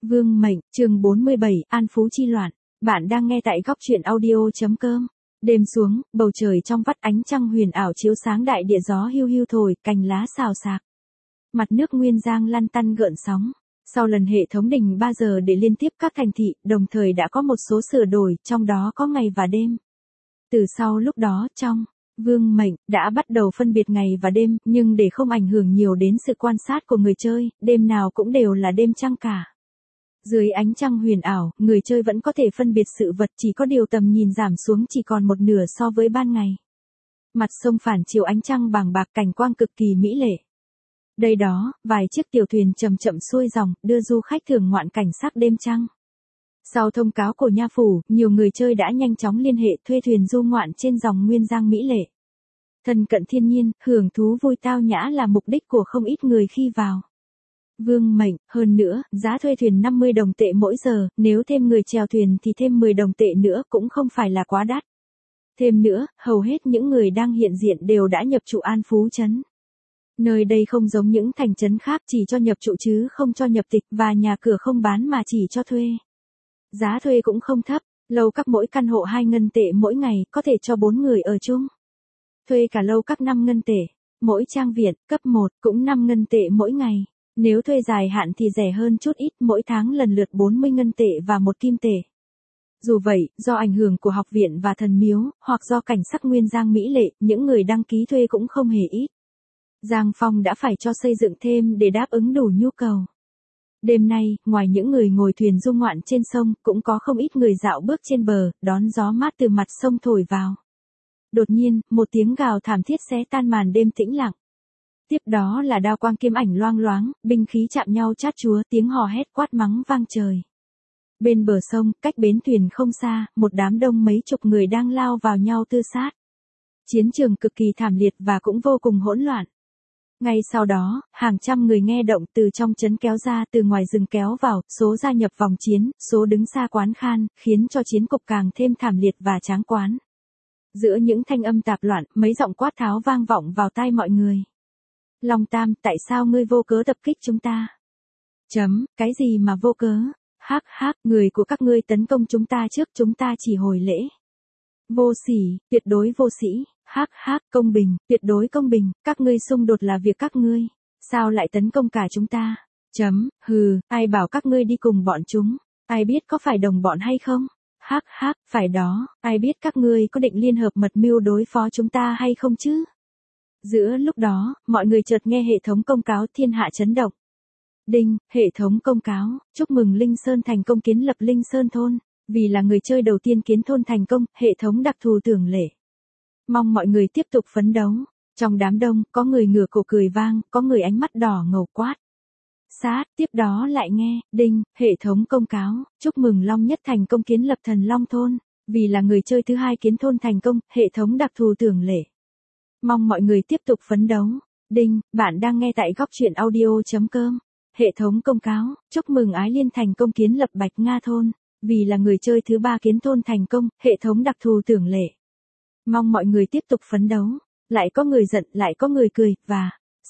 Vương Mệnh, chương 47, An Phú chi loạn. Bạn đang nghe tại góc truyện audio.com. Đêm xuống, bầu trời trong vắt ánh trăng huyền ảo chiếu sáng đại địa, gió hiu hiu thổi, cành lá xào xạc. Mặt nước Nguyên Giang lăn tăn gợn sóng. Sau lần hệ thống đình 3 giờ để liên tiếp các thành thị, đồng thời đã có một số sửa đổi, trong đó có ngày và đêm. Từ sau lúc đó, trong Vương Mệnh đã bắt đầu phân biệt ngày và đêm, nhưng để không ảnh hưởng nhiều đến sự quan sát của người chơi, đêm nào cũng đều là đêm trăng cả. Dưới ánh trăng huyền ảo, người chơi vẫn có thể phân biệt sự vật, chỉ có điều tầm nhìn giảm xuống chỉ còn một nửa so với ban ngày. Mặt sông phản chiếu ánh trăng bàng bạc, cảnh quang cực kỳ mỹ lệ. Đây đó, vài chiếc tiểu thuyền chậm chậm xuôi dòng, đưa du khách thưởng ngoạn cảnh sắc đêm trăng. Sau thông cáo của nha phủ, nhiều người chơi đã nhanh chóng liên hệ thuê thuyền du ngoạn trên dòng Nguyên Giang mỹ lệ. Thân cận thiên nhiên, hưởng thú vui tao nhã là mục đích của không ít người khi vào Vương Mệnh. Hơn nữa, giá thuê thuyền 50 đồng tệ mỗi giờ, nếu thêm người chèo thuyền thì thêm 10 đồng tệ nữa, cũng không phải là quá đắt. Thêm nữa, hầu hết những người đang hiện diện đều đã nhập trụ An Phú trấn. Nơi đây không giống những thành trấn khác chỉ cho nhập trụ chứ không cho nhập tịch, và nhà cửa không bán mà chỉ cho thuê. Giá thuê cũng không thấp, lầu các mỗi căn hộ 2 ngân tệ mỗi ngày, có thể cho 4 người ở chung. Thuê cả lầu các 5 ngân tệ, mỗi trang viện, cấp 1 cũng 5 ngân tệ mỗi ngày. Nếu thuê dài hạn thì rẻ hơn chút ít, mỗi tháng lần lượt 40 ngân tệ và 1 kim tệ. Dù vậy, do ảnh hưởng của học viện và thần miếu, hoặc do cảnh sắc Nguyên Giang mỹ lệ, những người đăng ký thuê cũng không hề ít. Giang Phong đã phải cho xây dựng thêm để đáp ứng đủ nhu cầu. Đêm nay, ngoài những người ngồi thuyền du ngoạn trên sông, cũng có không ít người dạo bước trên bờ, đón gió mát từ mặt sông thổi vào. Đột nhiên, một tiếng gào thảm thiết xé tan màn đêm tĩnh lặng. Tiếp đó là đao quang kiếm ảnh loang loáng, binh khí chạm nhau chát chúa, tiếng hò hét quát mắng vang trời. Bên bờ sông, cách bến thuyền không xa, một đám đông mấy chục người đang lao vào nhau tư sát. Chiến trường cực kỳ thảm liệt và cũng vô cùng hỗn loạn. Ngay sau đó, hàng trăm người nghe động từ trong trấn kéo ra, từ ngoài rừng kéo vào, số gia nhập vòng chiến, số đứng xa quán khan, khiến cho chiến cục càng thêm thảm liệt và tráng quán. Giữa những thanh âm tạp loạn, mấy giọng quát tháo vang vọng vào tai mọi người. Long Tam, tại sao ngươi vô cớ tập kích chúng ta? Cái gì mà vô cớ? Người của các ngươi tấn công chúng ta trước, chúng ta chỉ hồi lễ. Vô sỉ, tuyệt đối vô sĩ. Công bình, tuyệt đối công bình, các ngươi xung đột là việc các ngươi. Sao lại tấn công cả chúng ta? Ai bảo các ngươi đi cùng bọn chúng? Ai biết có phải đồng bọn hay không? Phải đó, ai biết các ngươi có định liên hợp mật mưu đối phó chúng ta hay không chứ? Giữa lúc đó, mọi người chợt nghe hệ thống công cáo thiên hạ chấn động. Đinh, hệ thống công cáo, chúc mừng Linh Sơn thành công kiến lập Linh Sơn thôn. Vì là người chơi đầu tiên kiến thôn thành công, hệ thống đặc thù tưởng lệ. Mong mọi người tiếp tục phấn đấu. Trong đám đông, có người ngửa cổ cười vang, có người ánh mắt đỏ ngầu quát. Tiếp đó lại nghe, đinh, hệ thống công cáo, chúc mừng Long Nhất thành công kiến lập Thần Long thôn. Vì là người chơi thứ hai kiến thôn thành công, hệ thống đặc thù tưởng lệ. Mong mọi người tiếp tục phấn đấu. Đinh, bạn đang nghe tại góc truyện audio.com. Hệ thống công cáo, chúc mừng Ái Liên thành công kiến lập Bạch Nga thôn. Vì là người chơi thứ ba kiến thôn thành công, hệ thống đặc thù tưởng lệ. Mong mọi người tiếp tục phấn đấu. Lại có người giận, lại có người cười, và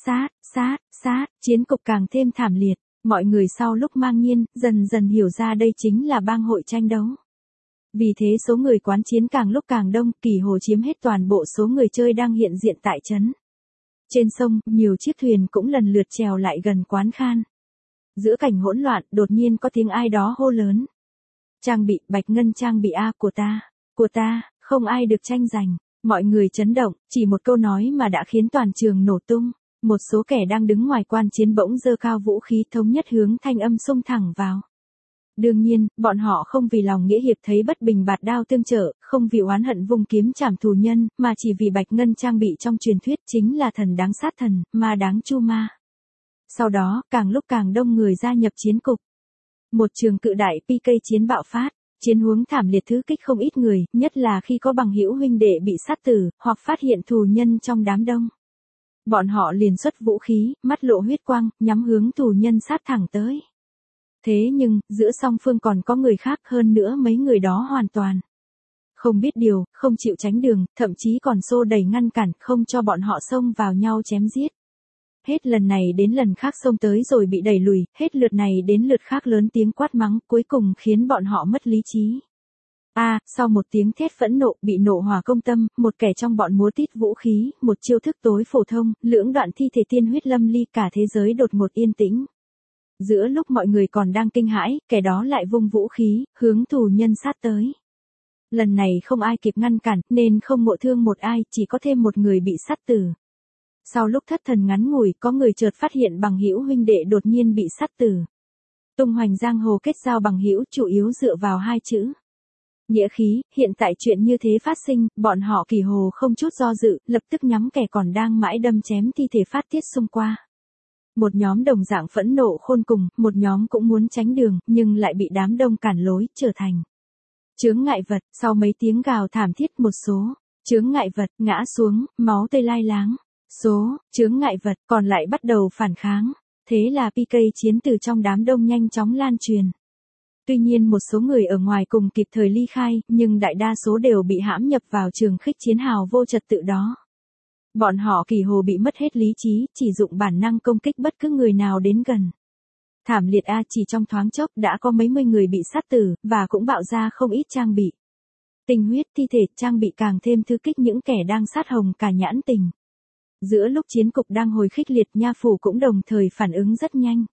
chiến cục càng thêm thảm liệt. Mọi người sau lúc mang nhiên, dần dần hiểu ra đây chính là bang hội tranh đấu. Vì thế số người quán chiến càng lúc càng đông, Kỳ Hồ chiếm hết toàn bộ số người chơi đang hiện diện tại trấn. Trên sông, nhiều chiếc thuyền cũng lần lượt trèo lại gần quán khan. Giữa cảnh hỗn loạn, đột nhiên có tiếng ai đó hô lớn. Trang bị, Bạch Ngân trang bị A của ta, không ai được tranh giành. Mọi người chấn động, chỉ một câu nói mà đã khiến toàn trường nổ tung. Một số kẻ đang đứng ngoài quan chiến bỗng giơ cao vũ khí thống nhất hướng thanh âm xông thẳng vào. Đương nhiên, bọn họ không vì lòng nghĩa hiệp thấy bất bình bạt đao tương trợ, không vì oán hận vung kiếm trảm thù nhân, mà chỉ vì Bạch Ngân trang bị trong truyền thuyết chính là thần đáng sát thần, ma đáng chu ma. Sau đó, càng lúc càng đông người gia nhập chiến cục. Một trường cự đại PK chiến bạo phát, chiến huống thảm liệt thứ kích không ít người, nhất là khi có bằng hữu huynh đệ bị sát tử, hoặc phát hiện thù nhân trong đám đông. Bọn họ liền xuất vũ khí, mắt lộ huyết quang, nhắm hướng thù nhân sát thẳng tới. Thế nhưng, giữa song phương còn có người khác, hơn nữa mấy người đó hoàn toàn không biết điều, không chịu tránh đường, thậm chí còn xô đẩy ngăn cản, không cho bọn họ xông vào nhau chém giết. hết lần này đến lần khác xông tới rồi bị đẩy lùi, hết lượt này đến lượt khác lớn tiếng quát mắng, cuối cùng khiến bọn họ mất lý trí. Sau một tiếng thét phẫn nộ, bị nộ hỏa công tâm, một kẻ trong bọn múa tít vũ khí, một chiêu thức tối phổ thông, lưỡng đoạn thi thể tiên huyết lâm ly, cả thế giới đột ngột yên tĩnh. Giữa lúc mọi người còn đang kinh hãi, kẻ đó lại vung vũ khí, hướng tù nhân sát tới. Lần này không ai kịp ngăn cản, nên không ngộ thương một ai, chỉ có thêm một người bị sát tử. Sau lúc thất thần ngắn ngủi, có người chợt phát hiện bằng hữu huynh đệ đột nhiên bị sát tử. Tung hoành giang hồ kết giao bằng hữu chủ yếu dựa vào hai chữ nghĩa khí. Hiện tại chuyện như thế phát sinh, bọn họ Kỳ Hồ không chút do dự, lập tức nhắm kẻ còn đang mãi đâm chém thi thể phát tiết xung qua. Một nhóm đồng dạng phẫn nộ khôn cùng, một nhóm cũng muốn tránh đường, nhưng lại bị đám đông cản lối, trở thành chướng ngại vật. Sau mấy tiếng gào thảm thiết, một số chướng ngại vật ngã xuống, máu tươi lai láng. Số chướng ngại vật còn lại bắt đầu phản kháng. Thế là PK chiến từ trong đám đông nhanh chóng lan truyền. Tuy nhiên một số người ở ngoài cùng kịp thời ly khai, nhưng đại đa số đều bị hãm nhập vào trường khích chiến hào vô trật tự đó. Bọn họ Kỳ Hồ bị mất hết lý trí, chỉ dụng bản năng công kích bất cứ người nào đến gần. Thảm liệt chỉ trong thoáng chốc đã có mấy mươi người bị sát tử, và cũng bạo ra không ít trang bị. Tinh huyết, thi thể, trang bị càng thêm thư kích những kẻ đang sát hồng cả nhãn tình. Giữa lúc chiến cục đang hồi khích liệt, nha phủ cũng đồng thời phản ứng rất nhanh.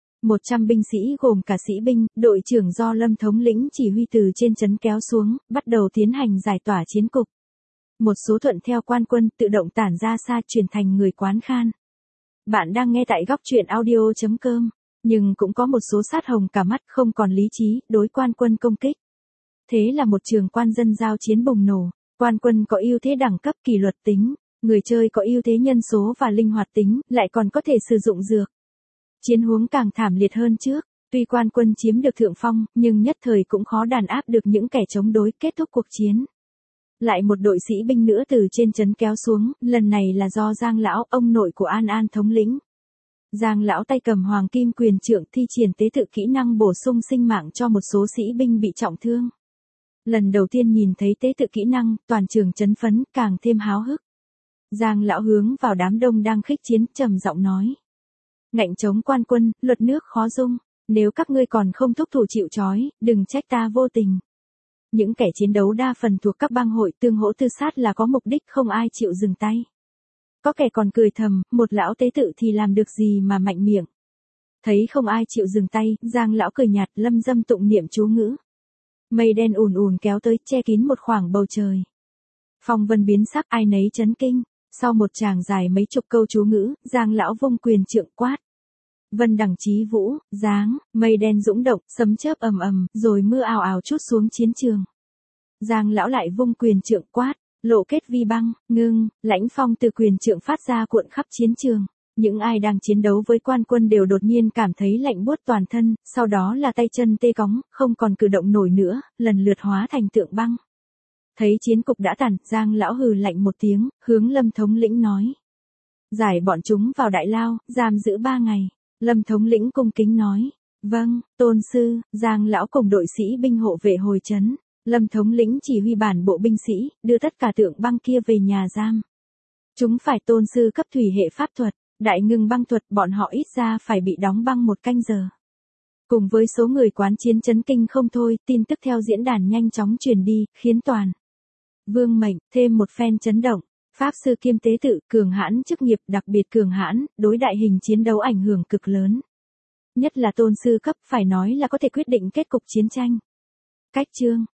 100 binh sĩ gồm cả sĩ binh, đội trưởng do Lâm thống lĩnh chỉ huy từ trên trấn kéo xuống, bắt đầu tiến hành giải tỏa chiến cục. Một số thuận theo quan quân tự động tản ra xa, chuyển thành người quán khan. Bạn đang nghe tại góc truyện audio.com, nhưng cũng có một số sát hồng cả mắt, không còn lý trí, đối quan quân công kích. Thế là một trường quan dân giao chiến bùng nổ. Quan quân có ưu thế đẳng cấp kỷ luật tính, người chơi có ưu thế nhân số và linh hoạt tính, lại còn có thể sử dụng dược. Chiến huống càng thảm liệt hơn trước, tuy quan quân chiếm được thượng phong, nhưng nhất thời cũng khó đàn áp được những kẻ chống đối. Kết thúc cuộc chiến, lại một đội sĩ binh nữa từ trên trấn kéo xuống, lần này là do Giang lão, ông nội của An An thống lĩnh. Giang lão tay cầm hoàng kim quyền trượng, thi triển tế tự kỹ năng bổ sung sinh mạng cho một số sĩ binh bị trọng thương. Lần đầu tiên nhìn thấy tế tự kỹ năng, toàn trường chấn phấn, càng thêm háo hức. Giang lão hướng vào đám đông đang khích chiến, trầm giọng nói: ngạnh chống quan quân, luật nước khó dung, nếu các ngươi còn không thúc thủ chịu trói, đừng trách ta vô tình. Những kẻ chiến đấu đa phần thuộc các bang hội tương hỗ tư sát là có mục đích, không ai chịu dừng tay. Có kẻ còn cười thầm, một lão tế tự thì làm được gì mà mạnh miệng. Thấy không ai chịu dừng tay, Giang lão cười nhạt, lâm dâm tụng niệm chú ngữ. Mây đen ùn ùn kéo tới, che kín một khoảng bầu trời. Phong vân biến sắc, ai nấy chấn kinh. Sau một tràng dài mấy chục câu chú ngữ, Giang lão vung quyền trượng quát: vân đẳng chí vũ, giáng. Mây đen dũng động, sấm chớp ầm ầm, rồi mưa ào ào trút xuống chiến trường. Giang lão lại vung quyền trượng quát: lộ kết vi băng, ngưng. Lãnh phong từ quyền trượng phát ra cuộn khắp chiến trường. Những ai đang chiến đấu với quan quân đều đột nhiên cảm thấy lạnh buốt toàn thân, sau đó là tay chân tê cóng, không còn cử động nổi nữa, lần lượt hóa thành tượng băng. Thấy chiến cục đã tàn, Giang lão hừ lạnh một tiếng, hướng Lâm thống lĩnh nói: giải bọn chúng vào đại lao, giam giữ 3 ngày. Lâm thống lĩnh cung kính nói: vâng, tôn sư. Giang lão cùng đội sĩ binh hộ vệ hồi trấn. Lâm thống lĩnh chỉ huy bản bộ binh sĩ, đưa tất cả tượng băng kia về nhà giam. Chúng phải tôn sư cấp thủy hệ pháp thuật, đại ngưng băng thuật, bọn họ ít ra phải bị đóng băng 1 canh giờ. Cùng với số người quán chiến chấn kinh không thôi, tin tức theo diễn đàn nhanh chóng truyền đi, khiến toàn vương mệnh thêm một phen chấn động. Pháp sư kiêm tế tự, cường hãn chức nghiệp, đặc biệt cường hãn, đối đại hình chiến đấu ảnh hưởng cực lớn. Nhất là tôn sư cấp, phải nói là có thể quyết định kết cục chiến tranh. Cách chương